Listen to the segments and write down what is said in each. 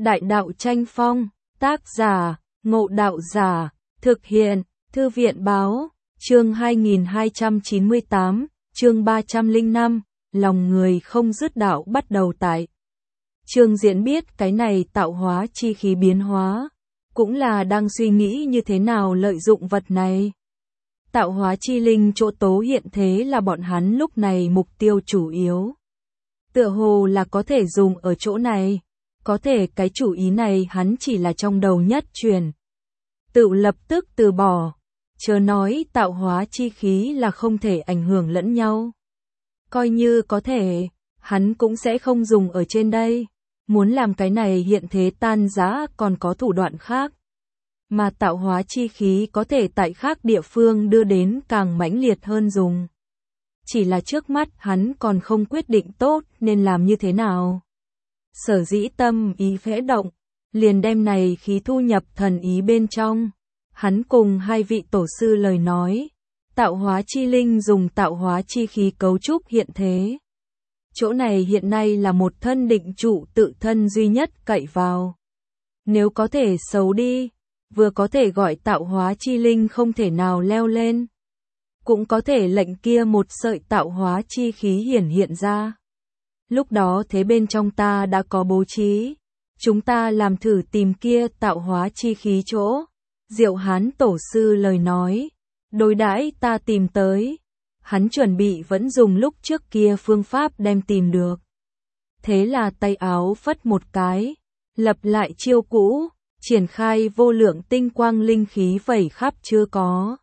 Đại đạo tranh phong, tác giả, Ngộ Đạo Giả, thực hiện, Thư viện báo, chương 2298, chương 305, lòng người không dứt đạo bắt đầu tại. Trương Diễn biết cái này tạo hóa chi khí biến hóa, cũng là đang suy nghĩ như thế nào lợi dụng vật này. Tạo hóa chi linh chỗ tố hiện thế là bọn hắn lúc này mục tiêu chủ yếu. Tựa hồ là có thể dùng ở chỗ này, có thể cái chủ ý này hắn chỉ là trong đầu nhất truyền. Tự lập tức từ bỏ, chớ nói tạo hóa chi khí là không thể ảnh hưởng lẫn nhau. Coi như có thể, hắn cũng sẽ không dùng ở trên đây. Muốn làm cái này hiện thế tan rã còn có thủ đoạn khác. Mà tạo hóa chi khí có thể tại khác địa phương đưa đến càng mãnh liệt hơn dùng. Chỉ là trước mắt hắn còn không quyết định tốt nên làm như thế nào. Sở dĩ tâm ý khẽ động, liền đem này khí thu nhập thần ý bên trong. Hắn cùng hai vị tổ sư lời nói, tạo hóa chi linh dùng tạo hóa chi khí cấu trúc hiện thế. Chỗ này hiện nay là một thân định trụ tự thân duy nhất cậy vào. Nếu có thể xấu đi, vừa có thể gọi tạo hóa chi linh không thể nào leo lên. Cũng có thể lệnh kia một sợi tạo hóa chi khí hiển hiện ra. Lúc đó thế bên trong ta đã có bố trí. Chúng ta làm thử tìm kia tạo hóa chi khí chỗ. Diệu Hán tổ sư lời nói. Đối đãi ta tìm tới. Hắn chuẩn bị vẫn dùng lúc trước kia phương pháp đem tìm được. Thế là tay áo phất một cái. Lập lại chiêu cũ. Triển khai vô lượng tinh quang linh khí vẩy khắp chưa có.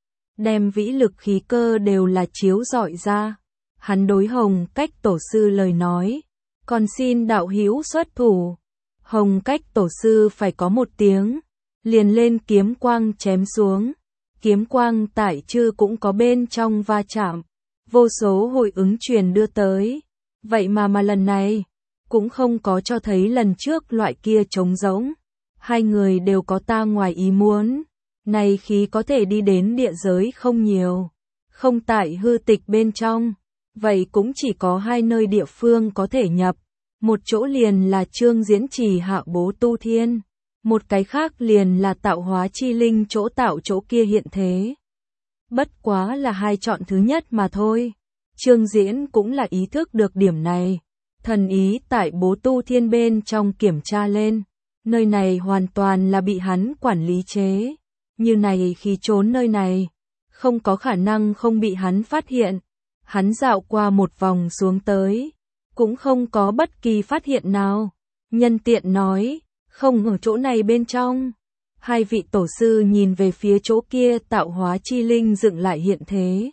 Đem vĩ lực khí cơ đều là chiếu rọi ra. Hắn đối Hồng Cách tổ sư lời nói. Còn xin đạo hữu xuất thủ. Hồng Cách tổ sư phải có một tiếng. Liền lên kiếm quang chém xuống. Kiếm quang tại chư cũng có bên trong va chạm. Vô số hồi ứng truyền đưa tới. Vậy mà lần này. Cũng không có cho thấy lần trước loại kia trống rỗng. Hai người đều có ta ngoài ý muốn. Này khí có thể đi đến địa giới không nhiều. Không tại hư tịch bên trong. Vậy cũng chỉ có hai nơi địa phương có thể nhập. Một chỗ liền là Trương Diễn trì hạ bố tu thiên. Một cái khác liền là tạo hóa chi linh chỗ tạo chỗ kia hiện thế. Bất quá là hai chọn thứ nhất mà thôi. Trương Diễn cũng là ý thức được điểm này. Thần ý tại bố tu thiên bên trong kiểm tra lên. Nơi này hoàn toàn là bị hắn quản lý chế. Như này khi trốn nơi này, không có khả năng không bị hắn phát hiện. Hắn dạo qua một vòng xuống tới, cũng không có bất kỳ phát hiện nào. Nhân tiện nói, không ở chỗ này bên trong. Hai vị tổ sư nhìn về phía chỗ kia tạo hóa chi linh dựng lại hiện thế.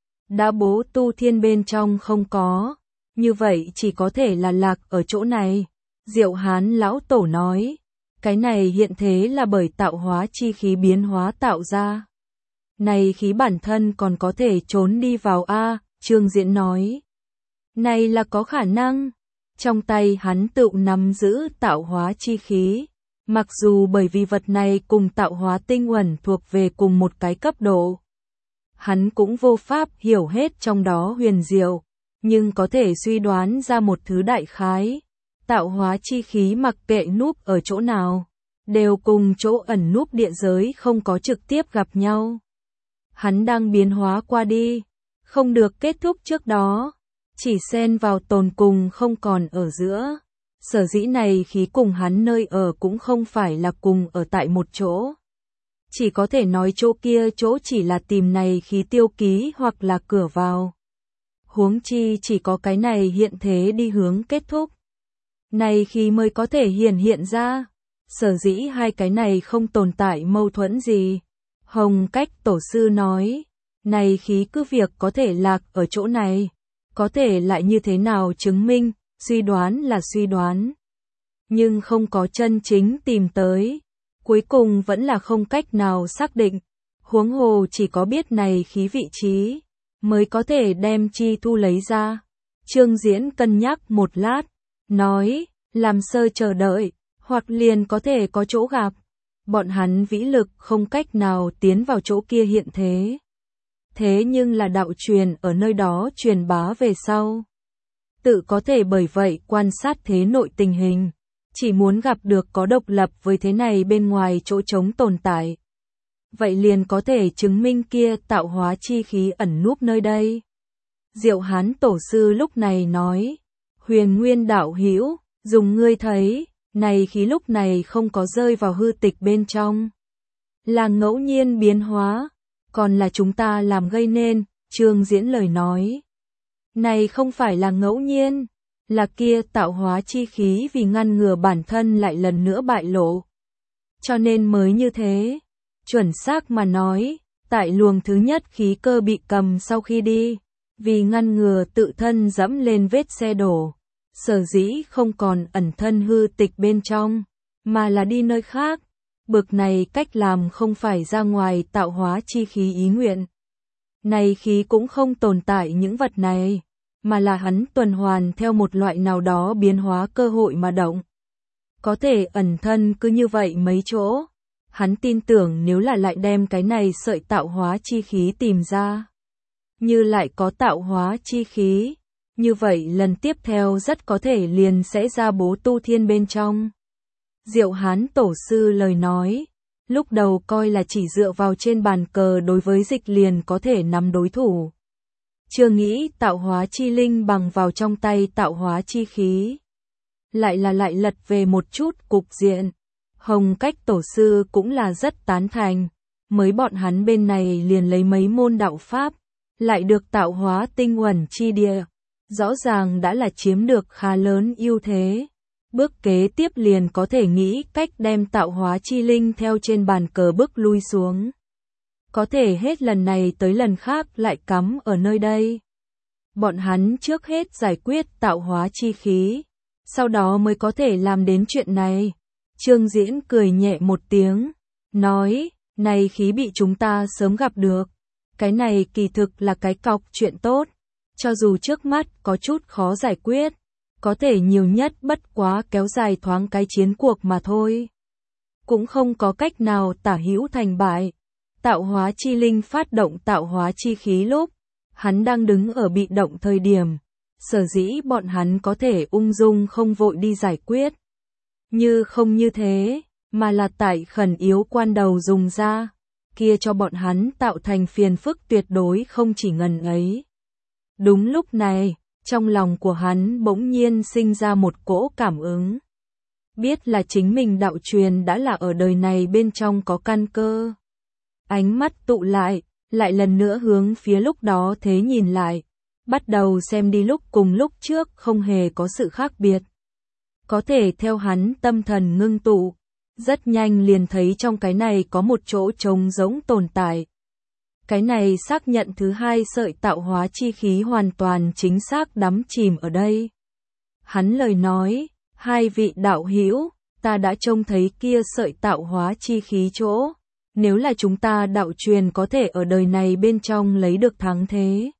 Đã bố tu thiên bên trong không có, như vậy chỉ có thể là lạc ở chỗ này. Diệu Hán lão tổ nói, cái này hiện thế là bởi tạo hóa chi khí biến hóa tạo ra. Này khí bản thân còn có thể trốn đi vào a. Trương Diễn nói. Này là có khả năng. Trong tay hắn tự nắm giữ tạo hóa chi khí. Mặc dù bởi vì vật này cùng tạo hóa tinh uẩn thuộc về cùng một cái cấp độ. Hắn cũng vô pháp hiểu hết trong đó huyền diệu. Nhưng có thể suy đoán ra một thứ đại khái. Tạo hóa chi khí mặc kệ núp ở chỗ nào. Đều cùng chỗ ẩn núp địa giới không có trực tiếp gặp nhau. Hắn đang biến hóa qua đi. Không được kết thúc trước đó, chỉ xen vào tồn cùng không còn ở giữa. Sở dĩ này khí cùng hắn nơi ở cũng không phải là cùng ở tại một chỗ. Chỉ có thể nói chỗ kia chỗ chỉ là tìm này khí tiêu ký hoặc là cửa vào. Huống chi chỉ có cái này hiện thế đi hướng kết thúc. Này khí mới có thể hiện ra. Sở dĩ hai cái này không tồn tại mâu thuẫn gì. Hồng Cách tổ sư nói. Này khí cứ việc có thể lạc ở chỗ này, có thể lại như thế nào chứng minh, suy đoán là suy đoán. Nhưng không có chân chính tìm tới, cuối cùng vẫn là không cách nào xác định, huống hồ chỉ có biết này khí vị trí, mới có thể đem chi thu lấy ra. Trương Diễn cân nhắc một lát, nói, làm sơ chờ đợi, hoặc liền có thể có chỗ gặp. Bọn hắn vĩ lực không cách nào tiến vào chỗ kia hiện thế. Thế nhưng là đạo truyền ở nơi đó truyền bá về sau. Tự có thể bởi vậy quan sát thế nội tình hình. chỉ muốn gặp được có độc lập với thế này bên ngoài chỗ trống tồn tại. Vậy liền có thể chứng minh kia tạo hóa chi khí ẩn núp nơi đây. Diệu Hán Tổ sư lúc này nói, Huyền Nguyên đạo hữu, dùng ngươi thấy, này khí lúc này không có rơi vào hư tịch bên trong. Là ngẫu nhiên biến hóa, còn là chúng ta làm gây nên, Trương Diễn lời nói. Này không phải là ngẫu nhiên, là kia tạo hóa chi khí vì ngăn ngừa bản thân lại lần nữa bại lộ. Cho nên mới như thế, chuẩn xác mà nói, tại luồng thứ nhất khí cơ bị cầm sau khi đi, vì ngăn ngừa tự thân dẫm lên vết xe đổ, sở dĩ không còn ẩn thân hư tịch bên trong, mà là đi nơi khác. Bực này cách làm không phải ra ngoài tạo hóa chi khí ý nguyện. Này khí cũng không tồn tại những vật này, mà là hắn tuần hoàn theo một loại nào đó biến hóa cơ hội mà động. Có thể ẩn thân cứ như vậy mấy chỗ. Hắn tin tưởng nếu là lại đem cái này sợi tạo hóa chi khí tìm ra, như lại có tạo hóa chi khí, như vậy lần tiếp theo rất có thể liền sẽ ra bố tu thiên bên trong. Diệu Hán Tổ sư lời nói, lúc đầu coi là chỉ dựa vào trên bàn cờ đối với dịch liền có thể nắm đối thủ. Chưa nghĩ tạo hóa chi linh bằng vào trong tay tạo hóa chi khí. Lại lật về một chút cục diện. Hồng Cách Tổ sư cũng là rất tán thành, mới bọn hắn bên này liền lấy mấy môn đạo pháp, lại được tạo hóa tinh uẩn chi địa, rõ ràng đã là chiếm được khá lớn ưu thế. Bước kế tiếp liền có thể nghĩ cách đem tạo hóa chi linh theo trên bàn cờ bước lui xuống. Có thể hết lần này tới lần khác lại cắm ở nơi đây. Bọn hắn trước hết giải quyết tạo hóa chi khí, sau đó mới có thể làm đến chuyện này. Trương Diễn cười nhẹ một tiếng, nói, này khí bị chúng ta sớm gặp được. Cái này kỳ thực là cái cọc chuyện tốt, cho dù trước mắt có chút khó giải quyết, có thể nhiều nhất bất quá kéo dài thoáng cái chiến cuộc mà thôi. Cũng không có cách nào tả hữu thành bại. Tạo hóa chi linh phát động tạo hóa chi khí lúc, hắn đang đứng ở bị động thời điểm, sở dĩ bọn hắn có thể ung dung không vội đi giải quyết. Như không như thế, mà là tại khẩn yếu quan đầu dùng ra, kia cho bọn hắn tạo thành phiền phức tuyệt đối không chỉ ngần ấy. Đúng lúc này, trong lòng của hắn bỗng nhiên sinh ra một cỗ cảm ứng. Biết là chính mình đạo truyền đã là ở đời này bên trong có căn cơ. Ánh mắt tụ lại lần nữa hướng phía lúc đó thế nhìn lại, bắt đầu xem đi lúc cùng lúc trước không hề có sự khác biệt. Có thể theo hắn tâm thần ngưng tụ, rất nhanh liền thấy trong cái này có một chỗ trống rỗng tồn tại. Cái này xác nhận thứ hai sợi tạo hóa chi khí hoàn toàn chính xác đắm chìm ở đây. Hắn lời nói, hai vị đạo hữu, ta đã trông thấy kia sợi tạo hóa chi khí chỗ. Nếu là chúng ta đạo truyền có thể ở đời này bên trong lấy được thắng thế,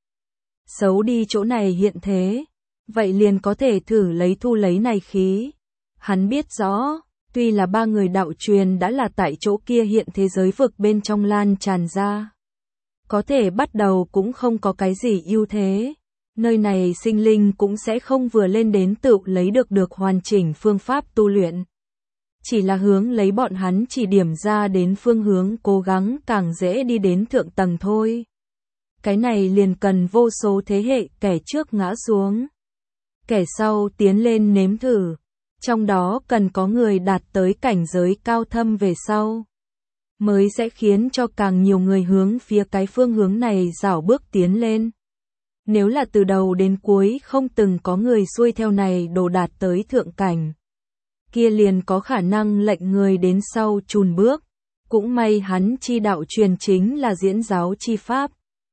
xấu đi chỗ này hiện thế, vậy liền có thể thử lấy thu lấy này khí. Hắn biết rõ, tuy là ba người đạo truyền đã là tại chỗ kia hiện thế giới vực bên trong lan tràn ra. Có thể bắt đầu cũng không có cái gì ưu thế. Nơi này sinh linh cũng sẽ không vừa lên đến tự lấy được hoàn chỉnh phương pháp tu luyện. Chỉ là hướng lấy bọn hắn chỉ điểm ra đến phương hướng cố gắng càng dễ đi đến thượng tầng thôi. Cái này liền cần vô số thế hệ kẻ trước ngã xuống, kẻ sau tiến lên nếm thử. Trong đó cần có người đạt tới cảnh giới cao thâm về sau, mới sẽ khiến cho càng nhiều người hướng phía cái phương hướng này rảo bước tiến lên. Nếu là từ đầu đến cuối không từng có người xuôi theo này đồ đạt tới thượng cảnh, kia liền có khả năng lệnh người đến sau chùn bước. Cũng may hắn chi đạo truyền chính là diễn giáo chi pháp.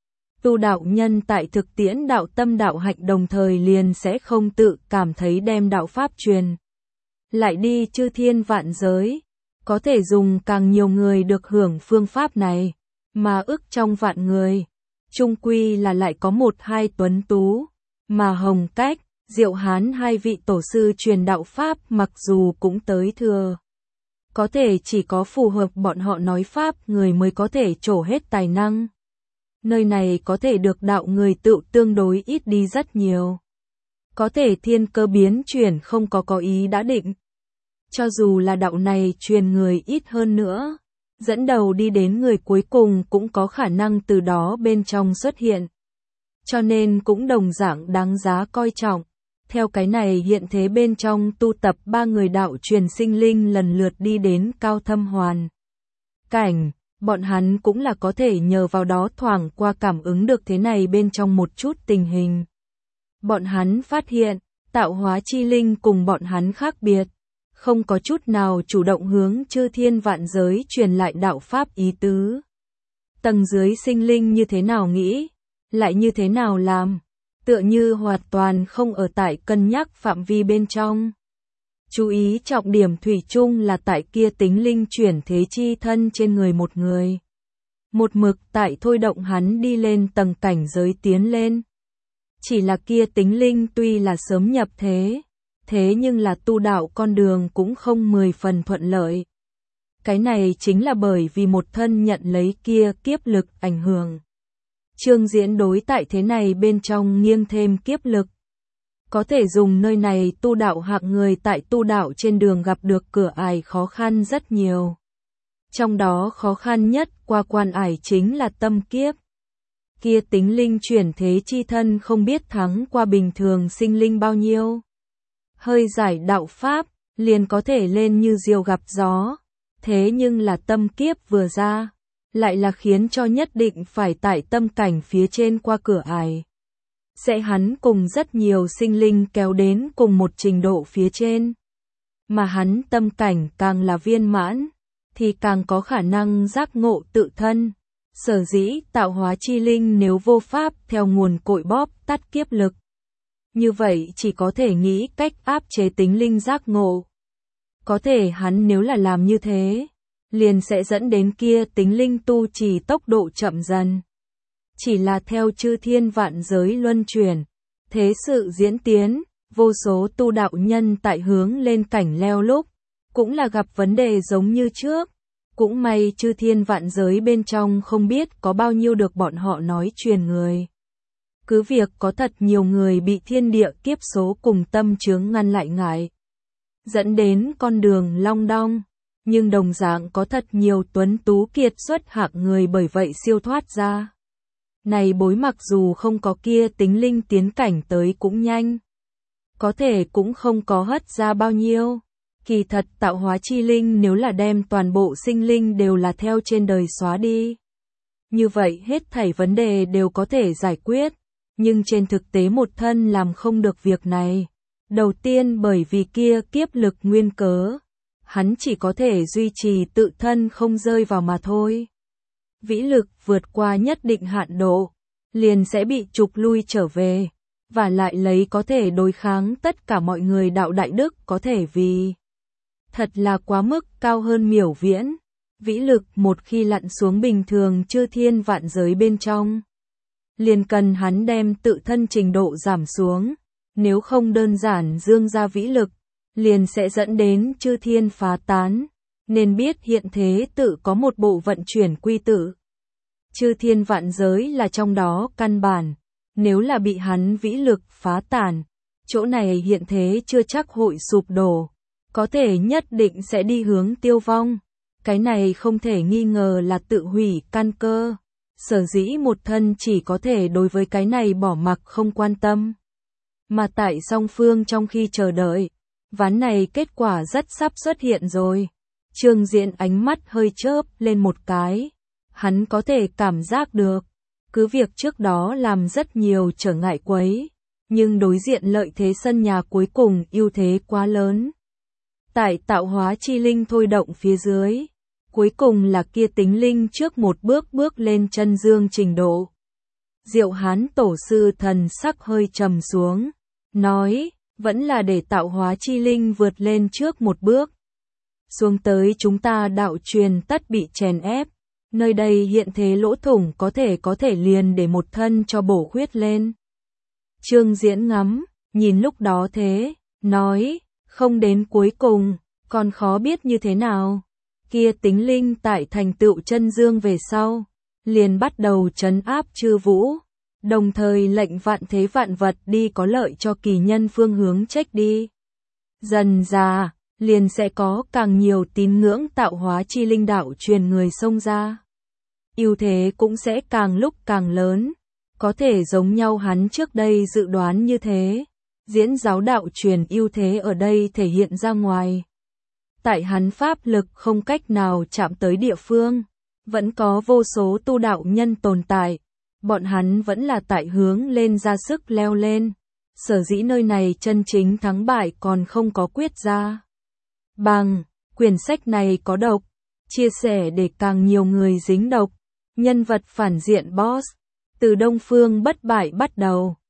Tu đạo nhân tại thực tiễn đạo tâm đạo hạnh đồng thời liền sẽ không tự cảm thấy đem đạo pháp truyền lại đi chư thiên vạn giới, có thể dùng càng nhiều người được hưởng phương pháp này, mà ức trong vạn người, chung quy là lại có một hai tuấn tú, mà Hồng Cách, Diệu Hán hai vị tổ sư truyền đạo pháp mặc dù cũng tới thừa. Có thể chỉ có phù hợp bọn họ nói pháp người mới có thể trổ hết tài năng. Nơi này có thể được đạo người tự tương đối ít đi rất nhiều. Có thể thiên cơ biến chuyển không có ý đã định. Cho dù là đạo này truyền người ít hơn nữa, dẫn đầu đi đến người cuối cùng cũng có khả năng từ đó bên trong xuất hiện. Cho nên cũng đồng dạng đáng giá coi trọng. Theo cái này hiện thế bên trong tu tập 3 người đạo truyền sinh linh lần lượt đi đến cao thâm hoàn cảnh, bọn hắn cũng là có thể nhờ vào đó thoảng qua cảm ứng được thế này bên trong một chút tình hình. Bọn hắn phát hiện, tạo hóa chi linh cùng bọn hắn khác biệt, không có chút nào chủ động hướng chư thiên vạn giới truyền lại đạo pháp ý tứ. Tầng dưới sinh linh như thế nào nghĩ, lại như thế nào làm, tựa như hoàn toàn không ở tại cân nhắc phạm vi bên trong. Chú ý trọng điểm thủy chung là tại kia tính linh chuyển thế chi thân trên người một người. Một mực tại thôi động hắn đi lên tầng cảnh giới tiến lên. Chỉ là kia tính linh tuy là sớm nhập thế nhưng là tu đạo con đường cũng không 10 phần thuận lợi. Cái này chính là bởi vì một thân nhận lấy kia kiếp lực ảnh hưởng. Chương Diễn đối tại thế này bên trong nghiêng thêm kiếp lực. Có thể dùng nơi này tu đạo hạng người tại tu đạo trên đường gặp được cửa ải khó khăn rất nhiều. Trong đó khó khăn nhất qua quan ải chính là tâm kiếp. Kia tính linh chuyển thế chi thân không biết thắng qua bình thường sinh linh bao nhiêu. Hơi giải đạo pháp, liền có thể lên như diều gặp gió. Thế nhưng là tâm kiếp vừa ra, lại là khiến cho nhất định phải tại tâm cảnh phía trên qua cửa ải. Sẽ hắn cùng rất nhiều sinh linh kéo đến cùng một trình độ phía trên. Mà hắn tâm cảnh càng là viên mãn, thì càng có khả năng giác ngộ tự thân. Sở dĩ tạo hóa chi linh nếu vô pháp theo nguồn cội bóp tắt kiếp lực. Như vậy chỉ có thể nghĩ cách áp chế tính linh giác ngộ. Có thể hắn nếu là làm như thế, liền sẽ dẫn đến kia tính linh tu trì tốc độ chậm dần. Chỉ là theo chư thiên vạn giới luân chuyển, thế sự diễn tiến, vô số tu đạo nhân tại hướng lên cảnh leo lúc, cũng là gặp vấn đề giống như trước. Cũng may chư thiên vạn giới bên trong không biết có bao nhiêu được bọn họ nói truyền người. Cứ việc có thật nhiều người bị thiên địa kiếp số cùng tâm chướng ngăn lại ngại, dẫn đến con đường long đong, nhưng đồng dạng có thật nhiều tuấn tú kiệt xuất hạng người bởi vậy siêu thoát ra. Này bối mặc dù không có kia tính linh tiến cảnh tới cũng nhanh, có thể cũng không có hất ra bao nhiêu. Kỳ thật tạo hóa chi linh nếu là đem toàn bộ sinh linh đều là theo trên đời xóa đi, như vậy hết thảy vấn đề đều có thể giải quyết, nhưng trên thực tế một thân làm không được việc này. Đầu tiên bởi vì kia kiếp lực nguyên cớ, hắn chỉ có thể duy trì tự thân không rơi vào mà thôi. Vĩ lực vượt qua nhất định hạn độ, liền sẽ bị trục lui trở về, và lại lấy có thể đối kháng tất cả mọi người đạo đại đức có thể vì thật là quá mức cao hơn miểu viễn. Vĩ lực một khi lặn xuống bình thường chư thiên vạn giới bên trong, liền cần hắn đem tự thân trình độ giảm xuống, nếu không đơn giản dương ra vĩ lực, liền sẽ dẫn đến chư thiên phá tán, nên biết hiện thế tự có một bộ vận chuyển quy tự. Chư thiên vạn giới là trong đó căn bản, nếu là bị hắn vĩ lực phá tàn, chỗ này hiện thế chưa chắc hội sụp đổ, có thể nhất định sẽ đi hướng tiêu vong. Cái này không thể nghi ngờ là tự hủy căn cơ. Sở dĩ một thân chỉ có thể đối với cái này bỏ mặc không quan tâm. Mà tại song phương trong khi chờ đợi, ván này kết quả rất sắp xuất hiện rồi. Trương Diễn ánh mắt hơi chớp lên một cái. Hắn có thể cảm giác được, cứ việc trước đó làm rất nhiều trở ngại quấy, nhưng đối diện lợi thế sân nhà cuối cùng ưu thế quá lớn. Tại tạo hóa chi linh thôi động phía dưới, cuối cùng là kia tính linh trước một bước lên chân dương trình độ. Diệu Hán tổ sư thần sắc hơi trầm xuống, nói, vẫn là để tạo hóa chi linh vượt lên trước một bước. Xuống tới chúng ta đạo truyền tất bị chèn ép, nơi đây hiện thế lỗ thủng có thể liền để một thân cho bổ khuyết lên. Trương Diễn ngắm, nhìn lúc đó thế, nói, không đến cuối cùng, còn khó biết như thế nào. Kia tính linh tại thành tựu chân dương về sau, liền bắt đầu trấn áp chư vũ, đồng thời lệnh vạn thế vạn vật đi có lợi cho kỳ nhân phương hướng trách đi. Dần dà, liền sẽ có càng nhiều tín ngưỡng tạo hóa chi linh đạo truyền người xông ra. Ưu thế cũng sẽ càng lúc càng lớn, có thể giống nhau hắn trước đây dự đoán như thế. Diễn giáo đạo truyền ưu thế ở đây thể hiện ra ngoài. Tại hắn pháp lực không cách nào chạm tới địa phương, vẫn có vô số tu đạo nhân tồn tại, bọn hắn vẫn là tại hướng lên ra sức leo lên. Sở dĩ nơi này chân chính thắng bại còn không có quyết ra. Bằng, quyển sách này có độc, chia sẻ để càng nhiều người dính độc. Nhân vật phản diện boss, từ Đông Phương bất bại bắt đầu.